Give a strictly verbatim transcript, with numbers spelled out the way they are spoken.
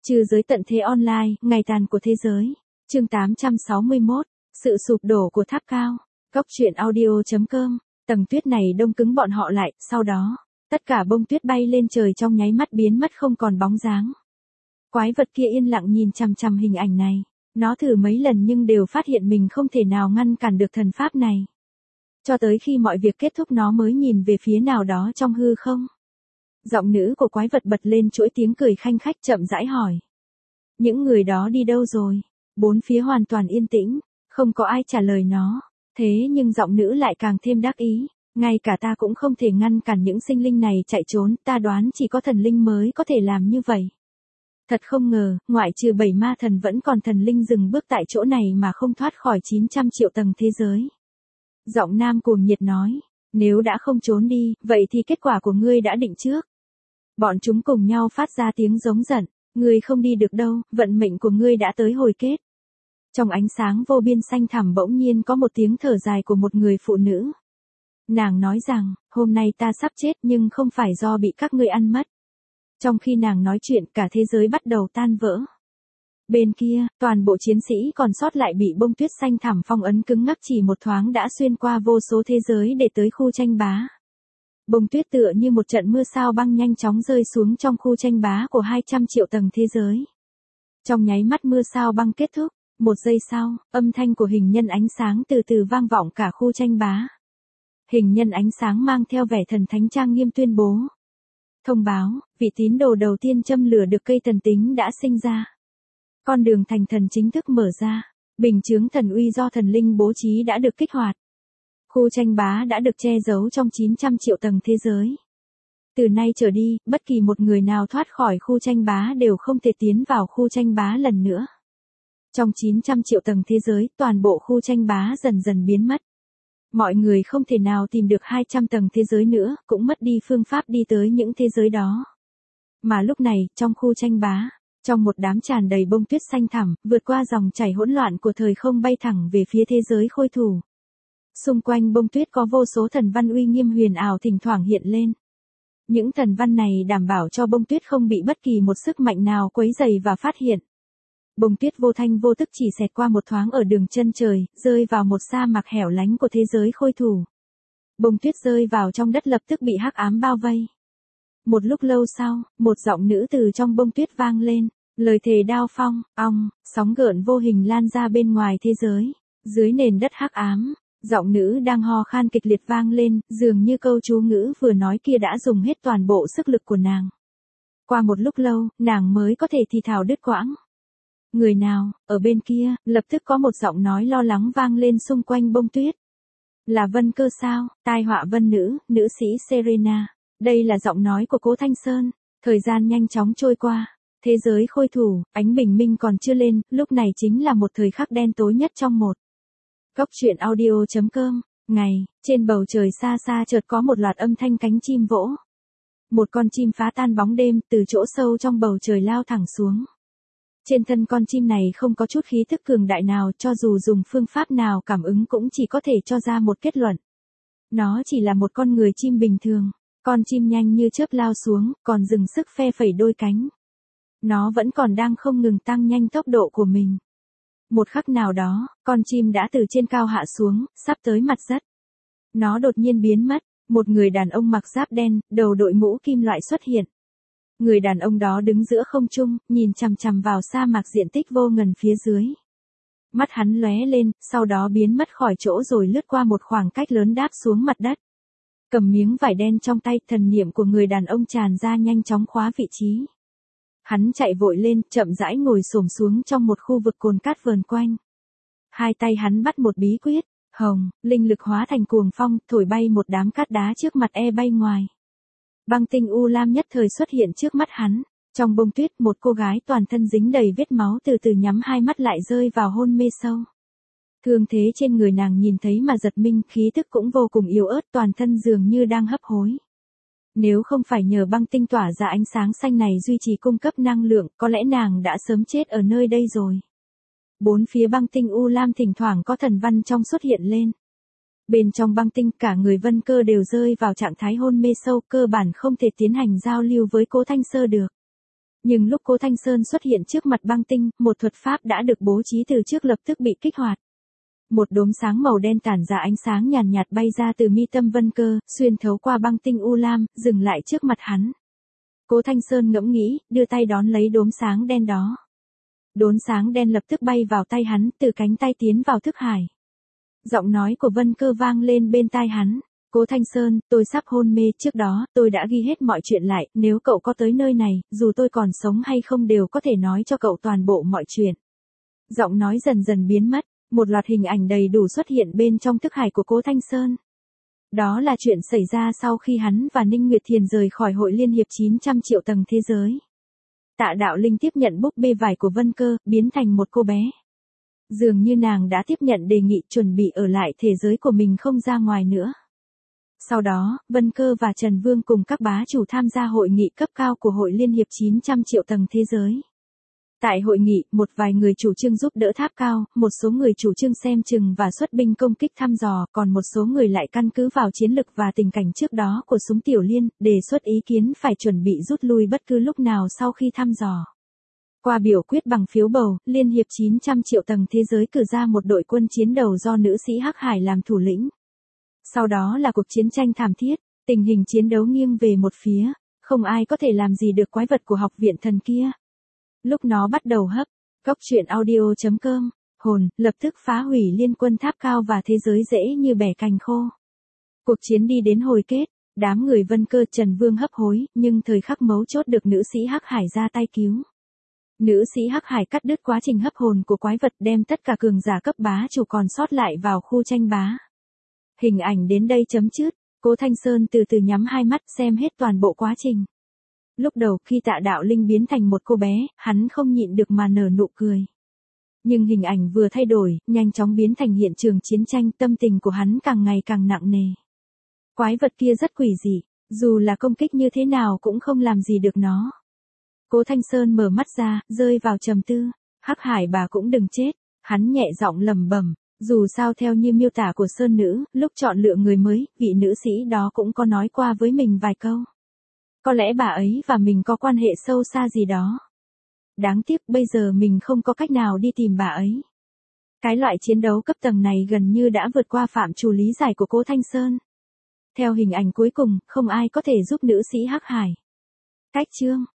Trừ giới tận thế online, ngày tàn của thế giới. Chương tám trăm sáu mươi mốt, sự sụp đổ của tháp cao. Góc truyện audio chấm com. Tầng tuyết này đông cứng bọn họ lại, sau đó, tất cả bông tuyết bay lên trời trong nháy mắt biến mất không còn bóng dáng. Quái vật kia yên lặng nhìn chằm chằm hình ảnh này. Nó thử mấy lần nhưng đều phát hiện mình không thể nào ngăn cản được thần pháp này. Cho tới khi mọi việc kết thúc nó mới nhìn về phía nào đó trong hư không. Giọng nữ của quái vật bật lên chuỗi tiếng cười khanh khách chậm rãi hỏi. Những người đó đi đâu rồi? Bốn phía hoàn toàn yên tĩnh, không có ai trả lời nó. Thế nhưng giọng nữ lại càng thêm đắc ý. Ngay cả ta cũng không thể ngăn cản những sinh linh này chạy trốn, ta đoán chỉ có thần linh mới có thể làm như vậy. Thật không ngờ, ngoại trừ bảy ma thần vẫn còn thần linh dừng bước tại chỗ này mà không thoát khỏi chín trăm triệu tầng thế giới. Giọng nam cuồng nhiệt nói, nếu đã không trốn đi, vậy thì kết quả của ngươi đã định trước. Bọn chúng cùng nhau phát ra tiếng giống giận, ngươi không đi được đâu, vận mệnh của ngươi đã tới hồi kết. Trong ánh sáng vô biên xanh thẳm bỗng nhiên có một tiếng thở dài của một người phụ nữ. Nàng nói rằng, hôm nay ta sắp chết nhưng không phải do bị các ngươi ăn mất. Trong khi nàng nói chuyện cả thế giới bắt đầu tan vỡ. Bên kia, toàn bộ chiến sĩ còn sót lại bị bông tuyết xanh thẳm phong ấn cứng ngắc chỉ một thoáng đã xuyên qua vô số thế giới để tới khu tranh bá. Bông tuyết tựa như một trận mưa sao băng nhanh chóng rơi xuống trong khu tranh bá của hai trăm triệu tầng thế giới. Trong nháy mắt mưa sao băng kết thúc, một giây sau, âm thanh của hình nhân ánh sáng từ từ vang vọng cả khu tranh bá. Hình nhân ánh sáng mang theo vẻ thần thánh trang nghiêm tuyên bố. Thông báo, vị tín đồ đầu tiên châm lửa được cây thần tính đã sinh ra. Con đường thành thần chính thức mở ra, bình chướng thần uy do thần linh bố trí đã được kích hoạt. Khu tranh bá đã được che giấu trong chín trăm triệu tầng thế giới. Từ nay trở đi, bất kỳ một người nào thoát khỏi khu tranh bá đều không thể tiến vào khu tranh bá lần nữa. Trong chín trăm triệu tầng thế giới, toàn bộ khu tranh bá dần dần biến mất. Mọi người không thể nào tìm được hai trăm tầng thế giới nữa, cũng mất đi phương pháp đi tới những thế giới đó. Mà lúc này, trong khu tranh bá, trong một đám tràn đầy bông tuyết xanh thẳm, vượt qua dòng chảy hỗn loạn của thời không bay thẳng về phía thế giới khôi thủ. Xung quanh bông tuyết có vô số thần văn uy nghiêm huyền ảo thỉnh thoảng hiện lên. Những thần văn này đảm bảo cho bông tuyết không bị bất kỳ một sức mạnh nào quấy rầy và phát hiện. Bông tuyết vô thanh vô tức chỉ xẹt qua một thoáng ở đường chân trời, rơi vào một sa mạc hẻo lánh của thế giới khôi thủ. Bông tuyết rơi vào trong đất lập tức bị hắc ám bao vây. Một lúc lâu sau, một giọng nữ từ trong bông tuyết vang lên, lời thề đao phong, ong, sóng gợn vô hình lan ra bên ngoài thế giới, dưới nền đất hắc ám. Giọng nữ đang ho khan kịch liệt vang lên, dường như câu chú ngữ vừa nói kia đã dùng hết toàn bộ sức lực của nàng. Qua một lúc lâu, nàng mới có thể thì thào đứt quãng. Người nào, ở bên kia, lập tức có một giọng nói lo lắng vang lên xung quanh bông tuyết. Là Vân Cơ sao, tai họa Vân nữ, nữ sĩ Serena. Đây là giọng nói của Cố Thanh Sơn. Thời gian nhanh chóng trôi qua. Thế giới khôi thủ, ánh bình minh còn chưa lên, lúc này chính là một thời khắc đen tối nhất trong một. Góc truyện audio chấm com. Ngày, trên bầu trời xa xa chợt có một loạt âm thanh cánh chim vỗ. Một con chim phá tan bóng đêm từ chỗ sâu trong bầu trời lao thẳng xuống. Trên thân con chim này không có chút khí thức cường đại nào, cho dù dùng phương pháp nào cảm ứng cũng chỉ có thể cho ra một kết luận. Nó chỉ là một con người chim bình thường. Con chim nhanh như chớp lao xuống, còn dừng sức phe phẩy đôi cánh. Nó vẫn còn đang không ngừng tăng nhanh tốc độ của mình. Một khắc nào đó, con chim đã từ trên cao hạ xuống, sắp tới mặt đất. Nó đột nhiên biến mất, một người đàn ông mặc giáp đen, đầu đội mũ kim loại xuất hiện. Người đàn ông đó đứng giữa không trung, nhìn chằm chằm vào sa mạc diện tích vô ngần phía dưới. Mắt hắn lóe lên, sau đó biến mất khỏi chỗ rồi lướt qua một khoảng cách lớn đáp xuống mặt đất. Cầm miếng vải đen trong tay, thần niệm của người đàn ông tràn ra nhanh chóng khóa vị trí. Hắn chạy vội lên, chậm rãi ngồi xổm xuống trong một khu vực cồn cát vờn quanh. Hai tay hắn bắt một bí quyết, hồng, linh lực hóa thành cuồng phong, thổi bay một đám cát đá trước mặt e bay ngoài. Băng tinh u lam nhất thời xuất hiện trước mắt hắn. Trong bông tuyết, một cô gái toàn thân dính đầy vết máu từ từ nhắm hai mắt lại rơi vào hôn mê sâu. Thương thế trên người nàng nhìn thấy mà giật mình, khí tức cũng vô cùng yếu ớt, toàn thân dường như đang hấp hối. Nếu không phải nhờ băng tinh tỏa ra ánh sáng xanh này duy trì cung cấp năng lượng, có lẽ nàng đã sớm chết ở nơi đây rồi. Bốn phía băng tinh u lam thỉnh thoảng có thần văn trong xuất hiện lên. Bên trong băng tinh cả người Vân Cơ đều rơi vào trạng thái hôn mê sâu, cơ bản không thể tiến hành giao lưu với Cố Thanh Sơ được. Nhưng lúc Cố Thanh Sơn xuất hiện trước mặt băng tinh, một thuật pháp đã được bố trí từ trước lập tức bị kích hoạt. Một đốm sáng màu đen tản ra ánh sáng nhàn nhạt, nhạt bay ra từ mi tâm Vân Cơ, xuyên thấu qua băng tinh u lam, dừng lại trước mặt hắn. Cố Thanh Sơn ngẫm nghĩ, đưa tay đón lấy đốm sáng đen đó. Đốm sáng đen lập tức bay vào tay hắn, từ cánh tay tiến vào thức hải. Giọng nói của Vân Cơ vang lên bên tai hắn. Cố Thanh Sơn, tôi sắp hôn mê, trước đó, tôi đã ghi hết mọi chuyện lại, nếu cậu có tới nơi này, dù tôi còn sống hay không đều có thể nói cho cậu toàn bộ mọi chuyện. Giọng nói dần dần biến mất, một loạt hình ảnh đầy đủ xuất hiện bên trong thức hải của Cố Thanh Sơn. Đó là chuyện xảy ra sau khi hắn và Ninh Nguyệt Thiền rời khỏi hội liên hiệp chín trăm triệu tầng thế giới. Tạ Đạo Linh tiếp nhận búp bê vải của Vân Cơ, biến thành một cô bé. Dường như nàng đã tiếp nhận đề nghị chuẩn bị ở lại thế giới của mình không ra ngoài nữa. Sau đó, Vân Cơ và Trần Vương cùng các bá chủ tham gia hội nghị cấp cao của hội liên hiệp chín trăm triệu tầng thế giới. Tại hội nghị, một vài người chủ trương giúp đỡ tháp cao, một số người chủ trương xem chừng và xuất binh công kích thăm dò, còn một số người lại căn cứ vào chiến lực và tình cảnh trước đó của súng Tiểu Liên, đề xuất ý kiến phải chuẩn bị rút lui bất cứ lúc nào sau khi thăm dò. Qua biểu quyết bằng phiếu bầu, Liên hiệp chín trăm triệu tầng thế giới cử ra một đội quân chiến đầu do nữ sĩ Hắc Hải làm thủ lĩnh. Sau đó là cuộc chiến tranh thảm thiết, tình hình chiến đấu nghiêng về một phía, không ai có thể làm gì được quái vật của học viện thần kia. Lúc nó bắt đầu hấp, cốc truyện audio chấm com, hồn, lập tức phá hủy liên quân tháp cao và thế giới dễ như bẻ cành khô. Cuộc chiến đi đến hồi kết, đám người Vân Cơ Trần Vương hấp hối, nhưng thời khắc mấu chốt được nữ sĩ Hắc Hải ra tay cứu. Nữ sĩ Hắc Hải cắt đứt quá trình hấp hồn của quái vật, đem tất cả cường giả cấp bá chủ còn sót lại vào khu tranh bá. Hình ảnh đến đây chấm dứt, Cố Thanh Sơn từ từ nhắm hai mắt xem hết toàn bộ quá trình. Lúc đầu khi Tạ Đạo Linh biến thành một cô bé, hắn không nhịn được mà nở nụ cười. Nhưng hình ảnh vừa thay đổi, nhanh chóng biến thành hiện trường chiến tranh, tâm tình của hắn càng ngày càng nặng nề. Quái vật kia rất quỷ dị, dù là công kích như thế nào cũng không làm gì được nó. Cố Thanh Sơn mở mắt ra, rơi vào trầm tư. Hắc Hải bà cũng đừng chết, hắn nhẹ giọng lẩm bẩm. Dù sao theo như miêu tả của Sơn Nữ, lúc chọn lựa người mới, vị nữ sĩ đó cũng có nói qua với mình vài câu. Có lẽ bà ấy và mình có quan hệ sâu xa gì đó. Đáng tiếc bây giờ mình không có cách nào đi tìm bà ấy. Cái loại chiến đấu cấp tầng này gần như đã vượt qua phạm trù lý giải của Cố Thanh Sơn. Theo hình ảnh cuối cùng, không ai có thể giúp nữ sĩ Hắc Hải. Cách chương